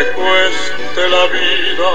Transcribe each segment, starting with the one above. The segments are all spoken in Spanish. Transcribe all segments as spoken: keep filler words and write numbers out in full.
me cueste la vida,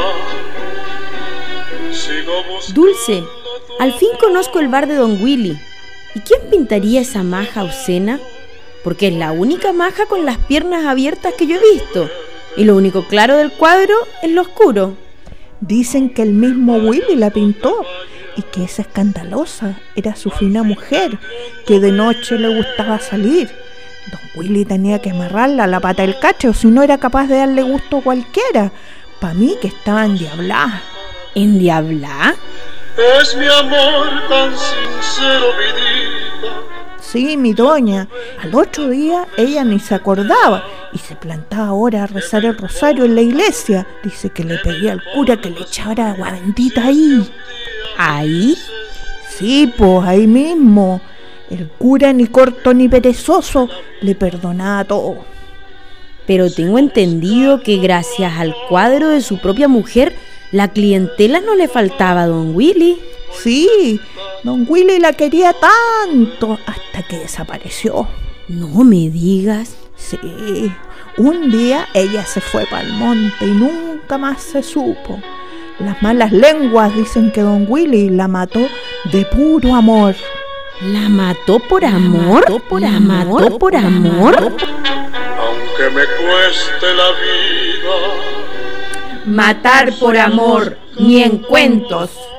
sigo buscando. Dulce, al fin conozco el bar de Don Willy. ¿Y quién pintaría esa maja obscena? Porque es la única maja con las piernas abiertas que yo he visto. Y lo único claro del cuadro es lo oscuro. Dicen que el mismo Willy la pintó y que esa escandalosa era su fina mujer, que de noche le gustaba salir. Don Willy tenía que amarrarla a la pata del cacho, si no era capaz de darle gusto a cualquiera. Pa' mí que estaba endiablada. ¿Endiablada? Es mi amor tan sincero, mi vida. Sí, mi doña. Al otro día ella ni se acordaba y se plantaba ahora a rezar el rosario en la iglesia. Dice que le pedía al cura que le echara agua bendita ahí. ¿Ahí? Sí, pues ahí mismo. El cura, ni corto ni perezoso, le perdonaba todo. Pero tengo entendido que gracias al cuadro de su propia mujer, la clientela no le faltaba a Don Willy. Sí, Don Willy la quería tanto hasta que desapareció. No me digas. Sí, un día ella se fue para el monte y nunca más se supo. Las malas lenguas dicen que Don Willy la mató de puro amor. ¿La mató por amor? ¿La mató por ¿La amor? ¿Mató por amor? Aunque me cueste la vida. Matar por amor, ni en cuentos.